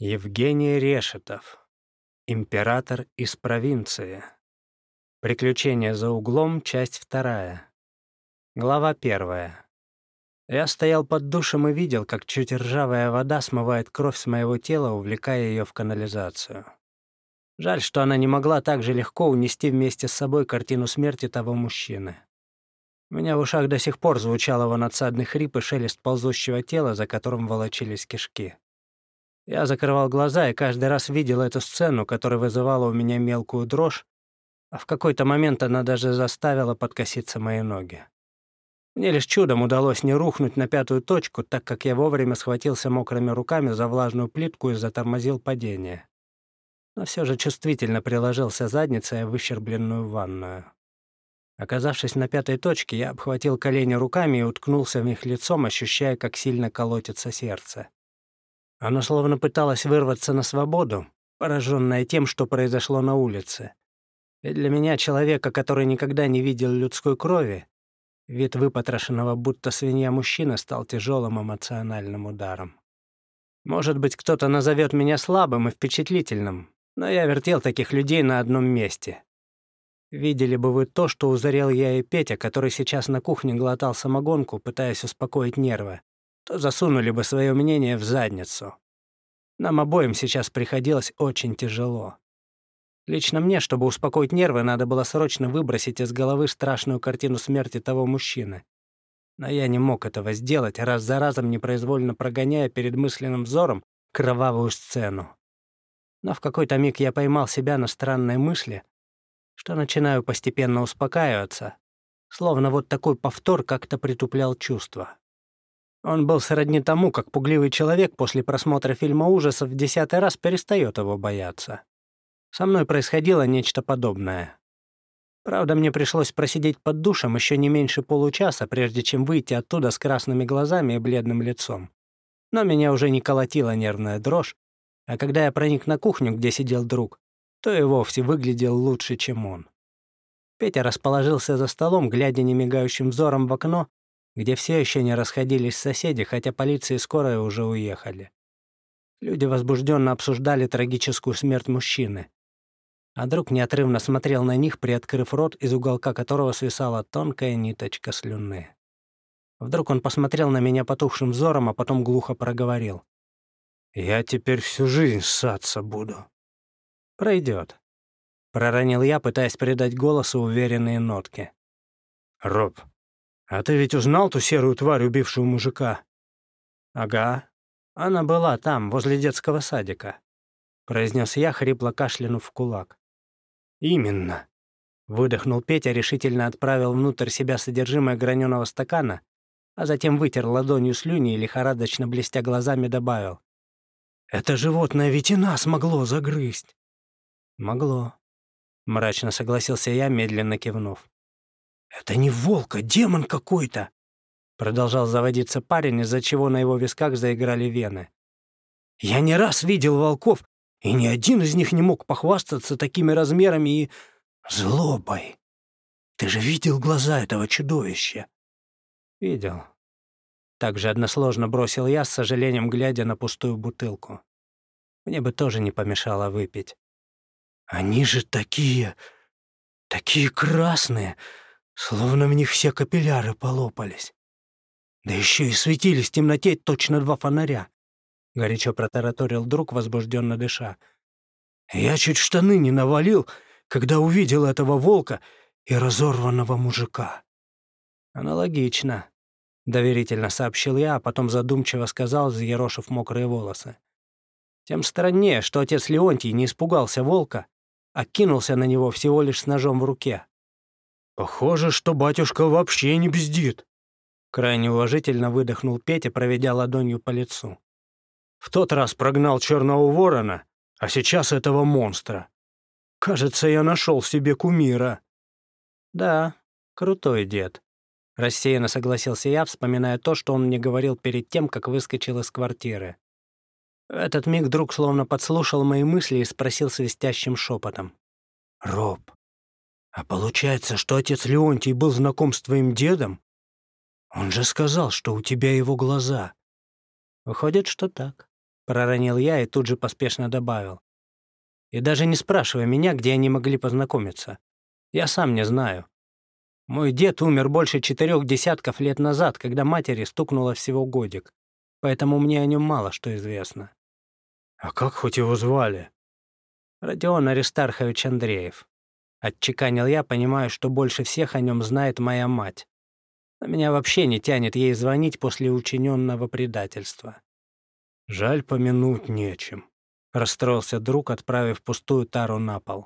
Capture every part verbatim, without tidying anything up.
Евгений Решетов. Император из провинции. Приключения за углом. Часть вторая. Глава первая. Я стоял под душем и видел, как чуть ржавая вода смывает кровь с моего тела, увлекая ее в канализацию. Жаль, что она не могла так же легко унести вместе с собой картину смерти того мужчины. У меня в ушах до сих пор звучал его надсадный хрип и шелест ползущего тела, за которым волочились кишки. Я закрывал глаза и каждый раз видел эту сцену, которая вызывала у меня мелкую дрожь, а в какой-то момент она даже заставила подкоситься мои ноги. Мне лишь чудом удалось не рухнуть на пятую точку, так как я вовремя схватился мокрыми руками за влажную плитку и затормозил падение. Но все же чувствительно приложился задницей о выщербленную ванную. Оказавшись на пятой точке, я обхватил колени руками и уткнулся в них лицом, ощущая, как сильно колотится сердце. Оно словно пыталось вырваться на свободу, пораженное тем, что произошло на улице. И для меня, человека, который никогда не видел людской крови, вид выпотрошенного будто свинья мужчины стал тяжелым эмоциональным ударом. Может быть, кто-то назовет меня слабым и впечатлительным, но я вертел таких людей на одном месте. Видели бы вы то, что узрел я и Петя, который сейчас на кухне глотал самогонку, пытаясь успокоить нервы, то засунули бы свое мнение в задницу. Нам обоим сейчас приходилось очень тяжело. Лично мне, чтобы успокоить нервы, надо было срочно выбросить из головы страшную картину смерти того мужчины. Но я не мог этого сделать, раз за разом непроизвольно прогоняя перед мысленным взором кровавую сцену. Но в какой-то миг я поймал себя на странной мысли, что начинаю постепенно успокаиваться, словно вот такой повтор как-то притуплял чувства. Он был сродни тому, как пугливый человек после просмотра фильма ужасов в десятый раз перестает его бояться. Со мной происходило нечто подобное. Правда, мне пришлось просидеть под душем еще не меньше получаса, прежде чем выйти оттуда с красными глазами и бледным лицом. Но меня уже не колотила нервная дрожь, а когда я проник на кухню, где сидел друг, то и вовсе выглядел лучше, чем он. Петя расположился за столом, глядя немигающим взором в окно, где все еще не расходились соседи, хотя полиция и скорая уже уехали. Люди возбужденно обсуждали трагическую смерть мужчины, а друг неотрывно смотрел на них, приоткрыв рот, из уголка которого свисала тонкая ниточка слюны. Вдруг он посмотрел на меня потухшим взором, а потом глухо проговорил: «Я теперь всю жизнь ссаться буду». «Пройдет», — проронил я, пытаясь придать голосу уверенные нотки. «Роб, а ты ведь узнал ту серую тварь, убившую мужика?» «Ага. Она была там, возле детского садика», — произнес я, хрипло кашлянув в кулак. «Именно», — выдохнул Петя, решительно отправил внутрь себя содержимое граненого стакана, а затем вытер ладонью слюни и, лихорадочно блестя глазами, добавил: «Это животное ведь и нас могло загрызть». «Могло», — мрачно согласился я, медленно кивнув. «Это не волк, а демон какой-то», — продолжал заводиться парень, из-за чего на его висках заиграли вены. «Я не раз видел волков, и ни один из них не мог похвастаться такими размерами и злобой. Ты же видел глаза этого чудовища?» «Видел». Так же односложно бросил я, с сожалением глядя на пустую бутылку. Мне бы тоже не помешало выпить. «Они же такие, такие красные, словно в них все капилляры полопались. Да еще и светились в темноте точно два фонаря», — горячо протараторил друг, возбужденно дыша. «Я чуть штаны не навалил, когда увидел этого волка и разорванного мужика». «Аналогично», — доверительно сообщил я, а потом задумчиво сказал, взъерошив мокрые волосы. «Тем страннее, что отец Леонтий не испугался волка, а кинулся на него всего лишь с ножом в руке». «Похоже, что батюшка вообще не бздит», — крайне уважительно выдохнул Петя, проведя ладонью по лицу. «В тот раз прогнал черного ворона, а сейчас этого монстра. Кажется, я нашел себе кумира». «Да, крутой дед», — рассеянно согласился я, вспоминая то, что он мне говорил перед тем, как выскочил из квартиры. В этот миг друг словно подслушал мои мысли и спросил свистящим шепотом: «Роб, а получается, что отец Леонтий был знаком с твоим дедом? Он же сказал, что у тебя его глаза». «Выходит, что так», — проронил я и тут же поспешно добавил. «И даже не спрашивай меня, где они могли познакомиться. Я сам не знаю. Мой дед умер больше четырех десятков лет назад, когда матери стукнуло всего годик, поэтому мне о нем мало что известно». «А как хоть его звали?» «Родион Аристархович Андреев», — отчеканил я, понимая, что больше всех о нем знает моя мать. А меня вообще не тянет ей звонить после учиненного предательства. «Жаль, помянуть нечем», — расстроился друг, отправив пустую тару на пол.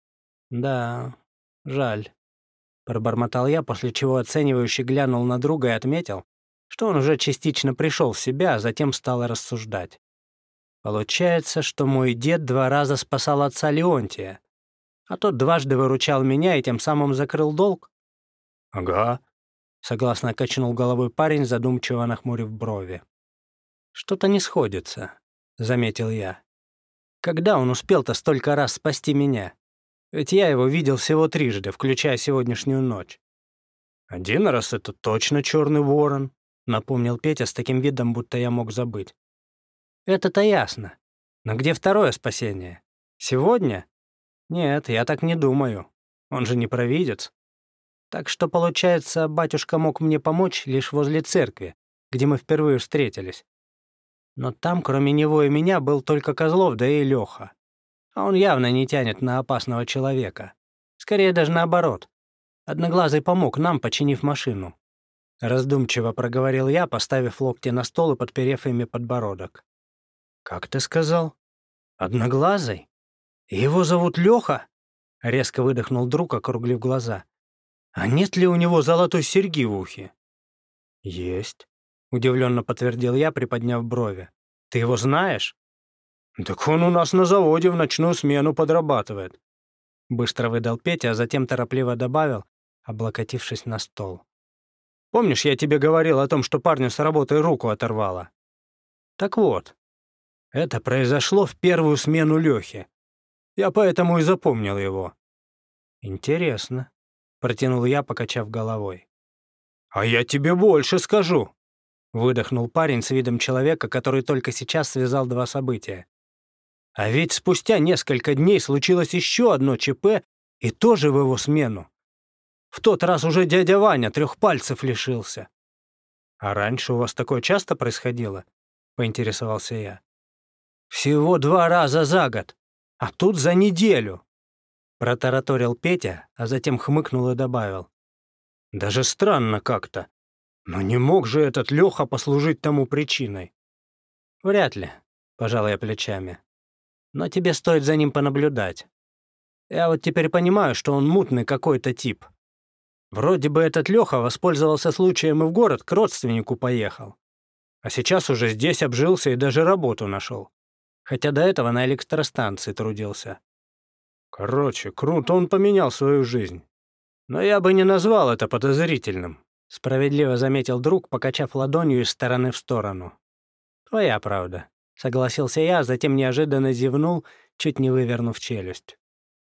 «Да, жаль», — пробормотал я, после чего оценивающе глянул на друга и отметил, что он уже частично пришел в себя, а затем стал рассуждать. Получается, что мой дед два раза спасал отца Леонтия, а тот дважды выручал меня и тем самым закрыл долг? «Ага», — согласно качнул головой парень, задумчиво нахмурив брови. «Что-то не сходится», — заметил я. «Когда он успел-то столько раз спасти меня? Ведь я его видел всего трижды, включая сегодняшнюю ночь». «Один раз это точно черный ворон», — напомнил Петя с таким видом, будто я мог забыть. «Это-то ясно. Но где второе спасение? Сегодня? Нет, я так не думаю. Он же не провидец. Так что, получается, батюшка мог мне помочь лишь возле церкви, где мы впервые встретились. Но там, кроме него и меня, был только Козлов, да и Лёха. А он явно не тянет на опасного человека. Скорее даже наоборот. Одноглазый помог нам, починив машину». Раздумчиво проговорил я, поставив локти на стол и подперев ими подбородок. «Как ты сказал? Одноглазый? Его зовут Лёха?» Резко выдохнул друг, округлив глаза. «А нет ли у него золотой серьги в ухе?» «Есть», — удивленно подтвердил я, приподняв брови. «Ты его знаешь?» «Так он у нас на заводе в ночную смену подрабатывает», — быстро выдал Петя, а затем торопливо добавил, облокотившись на стол. «Помнишь, я тебе говорил о том, что парню с работы руку оторвало? Так вот, это произошло в первую смену Лёхи. Я поэтому и запомнил его». «Интересно», — протянул я, покачав головой. «А я тебе больше скажу», — выдохнул парень с видом человека, который только сейчас связал два события. «А ведь спустя несколько дней случилось еще одно ЧП, и тоже в его смену. В тот раз уже дядя Ваня трех пальцев лишился». «А раньше у вас такое часто происходило?» — поинтересовался я. «Всего два раза за год, а тут за неделю», — протараторил Петя, а затем хмыкнул и добавил. «Даже странно как-то. Но не мог же этот Лёха послужить тому причиной?» «Вряд ли», — пожал я плечами. «Но тебе стоит за ним понаблюдать. Я вот теперь понимаю, что он мутный какой-то тип. Вроде бы этот Лёха воспользовался случаем и в город к родственнику поехал. А сейчас уже здесь обжился и даже работу нашел. Хотя до этого на электростанции трудился. Короче, круто он поменял свою жизнь. Но я бы не назвал это подозрительным», — справедливо заметил друг, покачав ладонью из стороны в сторону. «Твоя правда», — согласился я, а затем неожиданно зевнул, чуть не вывернув челюсть.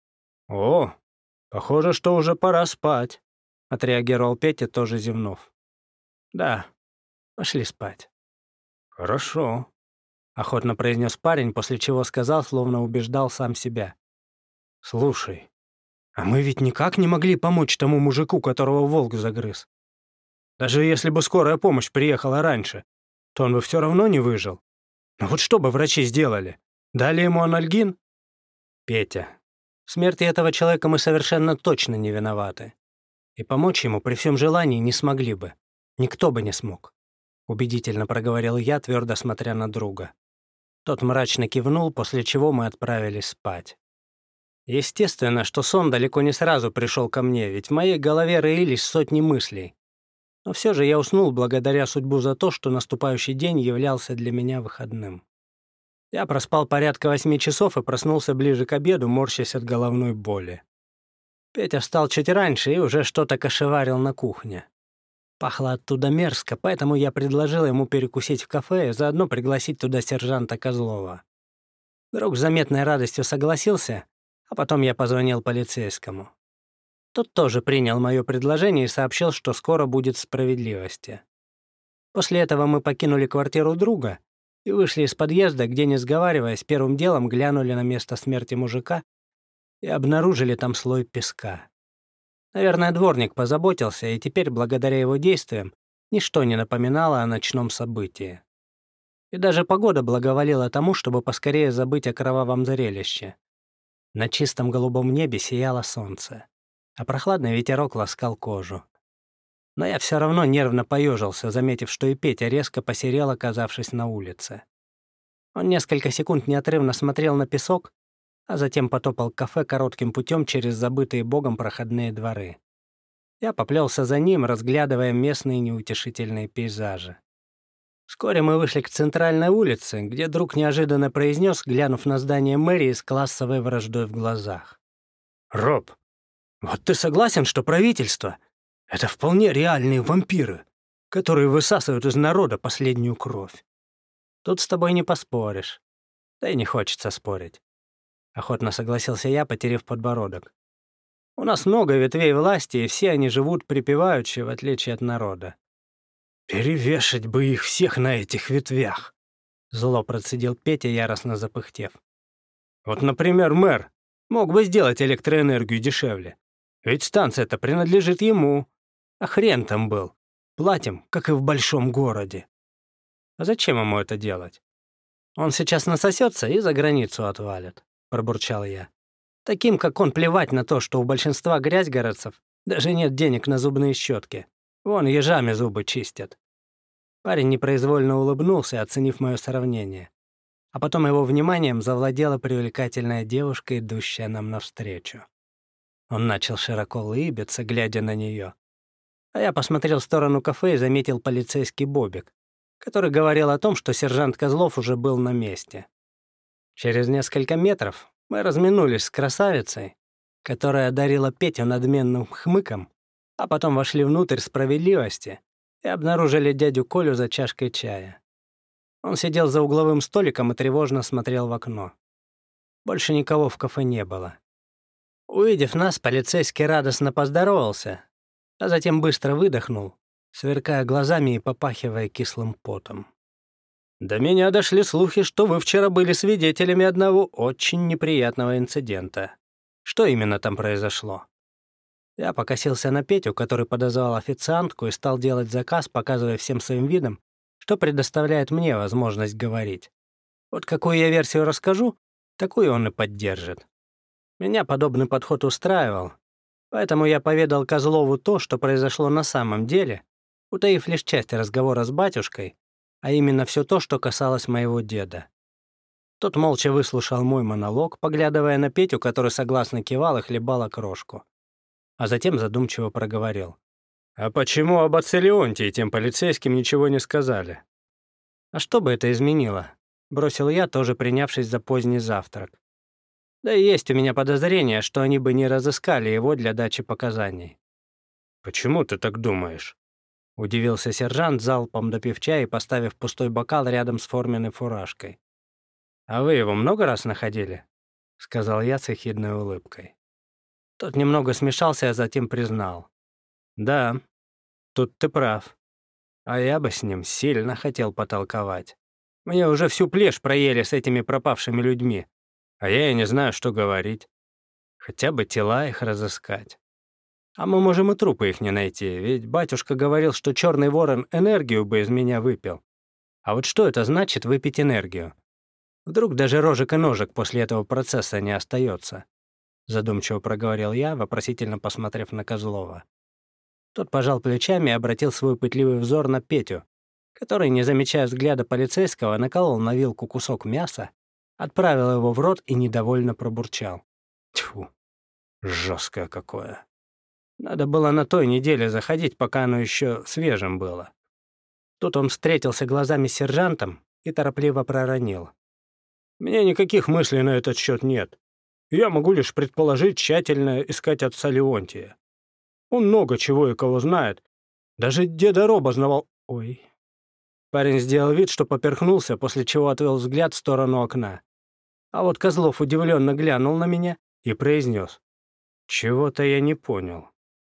«О, похоже, что уже пора спать», — отреагировал Петя, тоже зевнув. «Да, пошли спать». «Хорошо», — охотно произнес парень, после чего сказал, словно убеждал сам себя. «Слушай, а мы ведь никак не могли помочь тому мужику, которого волк загрыз. Даже если бы скорая помощь приехала раньше, то он бы все равно не выжил. Но вот что бы врачи сделали? Дали ему анальгин?» «Петя, в смерти этого человека мы совершенно точно не виноваты. И помочь ему при всем желании не смогли бы. Никто бы не смог», — убедительно проговорил я, твердо смотря на друга. Тот мрачно кивнул, после чего мы отправились спать. Естественно, что сон далеко не сразу пришел ко мне, ведь в моей голове роились сотни мыслей. Но все же я уснул благодаря судьбу за то, что наступающий день являлся для меня выходным. Я проспал порядка восьми часов и проснулся ближе к обеду, морщась от головной боли. Петя встал чуть раньше и уже что-то кошеварил на кухне. Пахло оттуда мерзко, поэтому я предложил ему перекусить в кафе и заодно пригласить туда сержанта Козлова. Друг с заметной радостью согласился, а потом я позвонил полицейскому. Тот тоже принял мое предложение и сообщил, что скоро будет справедливости. После этого мы покинули квартиру друга, и вышли из подъезда, где, не сговариваясь, первым делом глянули на место смерти мужика и обнаружили там слой песка. Наверное, дворник позаботился, и теперь, благодаря его действиям, ничто не напоминало о ночном событии. И даже погода благоволила тому, чтобы поскорее забыть о кровавом зрелище. На чистом голубом небе сияло солнце, а прохладный ветерок ласкал кожу. Но я все равно нервно поежился, заметив, что и Петя резко посерел, оказавшись на улице. Он несколько секунд неотрывно смотрел на песок, а затем потопал к кафе коротким путем через забытые Богом проходные дворы. Я поплелся за ним, разглядывая местные неутешительные пейзажи. Вскоре мы вышли к центральной улице, где друг неожиданно произнес, глянув на здание мэрии с классовой враждой в глазах: «Роб, вот ты согласен, что правительство — это вполне реальные вампиры, которые высасывают из народа последнюю кровь?» «Тут с тобой не поспоришь. Да и не хочется спорить», — охотно согласился я, потеряв подбородок. «У нас много ветвей власти, и все они живут припеваючи, в отличие от народа». «Перевешать бы их всех на этих ветвях!» — зло процедил Петя, яростно запыхтев. «Вот, например, мэр мог бы сделать электроэнергию дешевле. Ведь станция-то принадлежит ему. А хрен там был. Платим, как и в большом городе». «А зачем ему это делать? Он сейчас насосется и за границу отвалит», — пробурчал я. «Таким, как он, плевать на то, что у большинства грязьгородцев даже нет денег на зубные щетки. Вон ежами зубы чистят». Парень непроизвольно улыбнулся, оценив мое сравнение. А потом его вниманием завладела привлекательная девушка, идущая нам навстречу. Он начал широко улыбиться, глядя на нее. А я посмотрел в сторону кафе и заметил полицейский Бобик, который говорил о том, что сержант Козлов уже был на месте. Через несколько метров мы разминулись с красавицей, которая одарила Петю надменным хмыком, а потом вошли внутрь справедливости и обнаружили дядю Колю за чашкой чая. Он сидел за угловым столиком и тревожно смотрел в окно. Больше никого в кафе не было. Увидев нас, полицейский радостно поздоровался, а затем быстро выдохнул, сверкая глазами и попахивая кислым потом. «До меня дошли слухи, что вы вчера были свидетелями одного очень неприятного инцидента. Что именно там произошло?» Я покосился на Петю, который подозвал официантку и стал делать заказ, показывая всем своим видом, что предоставляет мне возможность говорить. Вот какую я версию расскажу, такую он и поддержит. Меня подобный подход устраивал, поэтому я поведал Козлову то, что произошло на самом деле, утаив лишь часть разговора с батюшкой, а именно все то, что касалось моего деда. Тот молча выслушал мой монолог, поглядывая на Петю, который согласно кивал и хлебал окрошку. А затем задумчиво проговорил: «А почему об отце Леонтии тем полицейским ничего не сказали?» «А что бы это изменило?» — бросил я, тоже принявшись за поздний завтрак. «Да и есть у меня подозрение, что они бы не разыскали его для дачи показаний». «Почему ты так думаешь?» — удивился сержант, залпом допив чая и поставив пустой бокал рядом с форменной фуражкой. «А вы его много раз находили?» — сказал я с ехидной улыбкой. Тот немного смешался, а затем признал: «Да, тут ты прав. А я бы с ним сильно хотел потолковать. Мне уже всю плешь проели с этими пропавшими людьми, а я и не знаю, что говорить. Хотя бы тела их разыскать. А мы можем и трупы их не найти, ведь батюшка говорил, что черный ворон энергию бы из меня выпил. А вот что это значит выпить энергию? Вдруг даже рожек и ножек после этого процесса не остается?» Задумчиво проговорил я, вопросительно посмотрев на Козлова. Тот пожал плечами и обратил свой пытливый взор на Петю, который, не замечая взгляда полицейского, наколол на вилку кусок мяса, отправил его в рот и недовольно пробурчал: «Тьфу, жесткое какое. Надо было на той неделе заходить, пока оно еще свежим было». Тут он встретился глазами с сержантом и торопливо проронил: «Мне никаких мыслей на этот счет нет. Я могу лишь предположить, тщательно искать отца Леонтия. Он много чего и кого знает. Даже деда Роба знавал...» «Ой». Парень сделал вид, что поперхнулся, после чего отвел взгляд в сторону окна. А вот Козлов удивленно глянул на меня и произнес: «Чего-то я не понял».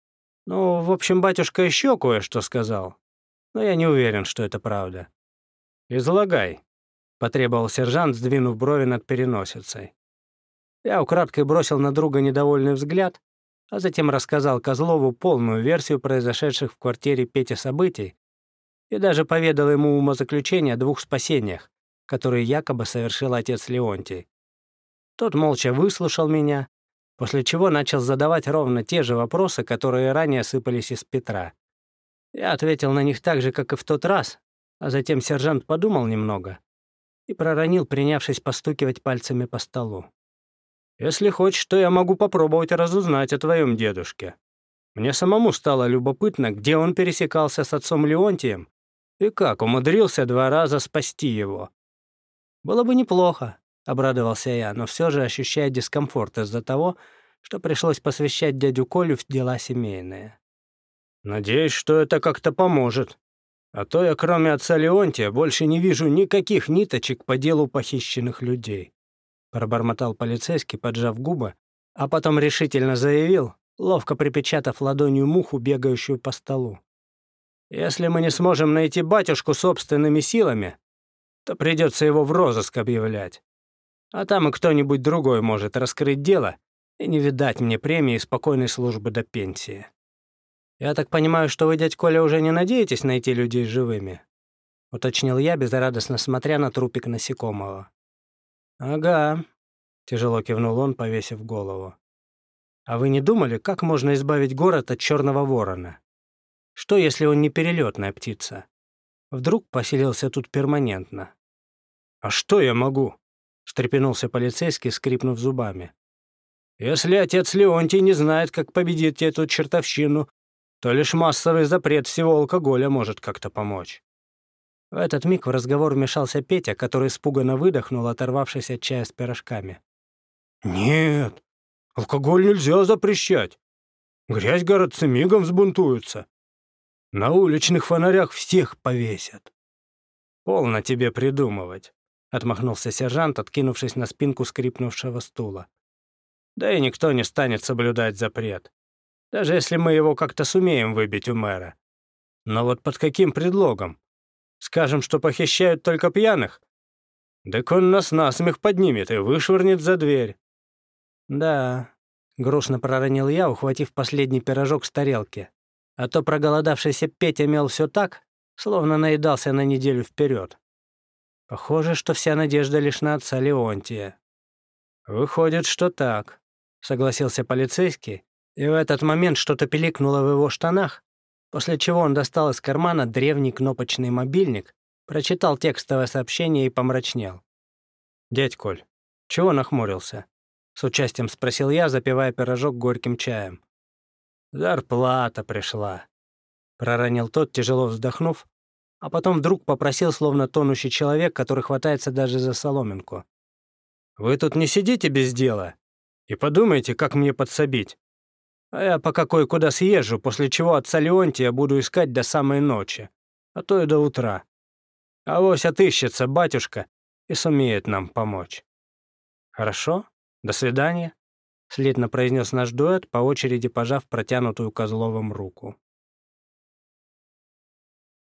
Ну, в общем, батюшка еще кое-что сказал, но я не уверен, что это правда. «Излагай», потребовал сержант, сдвинув брови над переносицей. Я украдкой бросил на друга недовольный взгляд, а затем рассказал Козлову полную версию произошедших в квартире Пети событий и даже поведал ему умозаключение о двух спасениях, которые якобы совершил отец Леонтий. Тот молча выслушал меня, после чего начал задавать ровно те же вопросы, которые ранее сыпались из Петра. Я ответил на них так же, как и в тот раз, а затем сержант подумал немного и проронил, принявшись постукивать пальцами по столу. «Если хочешь, то я могу попробовать разузнать о твоем дедушке. Мне самому стало любопытно, где он пересекался с отцом Леонтием и как умудрился два раза спасти его». «Было бы неплохо», — обрадовался я, но все же ощущая дискомфорт из-за того, что пришлось посвящать дядю Колю в дела семейные. «Надеюсь, что это как-то поможет. А то я, кроме отца Леонтия, больше не вижу никаких ниточек по делу похищенных людей», — пробормотал полицейский, поджав губы, а потом решительно заявил, ловко припечатав ладонью муху, бегающую по столу. «Если мы не сможем найти батюшку собственными силами, то придется его в розыск объявлять. А там и кто-нибудь другой может раскрыть дело и не видать мне премии спокойной службы до пенсии. Я так понимаю, что вы, дядь Коля, уже не надеетесь найти людей живыми?» — уточнил я, безрадостно смотря на трупик насекомого. «Ага», — тяжело кивнул он, повесив голову. «А вы не думали, как можно избавить город от черного ворона? Что, если он не перелетная птица? Вдруг поселился тут перманентно?» «А что я могу?» — встрепенулся полицейский, скрипнув зубами. «Если отец Леонтий не знает, как победить эту чертовщину, то лишь массовый запрет всего алкоголя может как-то помочь». В этот миг в разговор вмешался Петя, который испуганно выдохнул, оторвавшись от чая с пирожками. «Нет, алкоголь нельзя запрещать. Грязь городцы мигом взбунтуются. На уличных фонарях всех повесят». «Полно тебе придумывать», — отмахнулся сержант, откинувшись на спинку скрипнувшего стула. «Да и никто не станет соблюдать запрет, даже если мы его как-то сумеем выбить у мэра. Но вот под каким предлогом? Скажем, что похищают только пьяных? Так он нас насмех поднимет и вышвырнет за дверь». «Да», — грустно проронил я, ухватив последний пирожок с тарелки. А то проголодавшийся Петя мел все так, словно наедался на неделю вперед. Похоже, что вся надежда лишь на отца Леонтия. «Выходит, что так», — согласился полицейский, и в этот момент что-то пиликнуло в его штанах, после чего он достал из кармана древний кнопочный мобильник, прочитал текстовое сообщение и помрачнел. «Дядь Коль, чего нахмурился?» — с участием спросил я, запивая пирожок горьким чаем. «Зарплата пришла», — проронил тот, тяжело вздохнув, а потом вдруг попросил, словно тонущий человек, который хватается даже за соломинку. «Вы тут не сидите без дела и подумайте, как мне подсобить. А я пока кое-куда съезжу, после чего отца Леонтия буду искать до самой ночи, а то и до утра. Авось отыщется батюшка и сумеет нам помочь». «Хорошо, до свидания», — слитно произнес наш дуэт, по очереди пожав протянутую Козловым руку.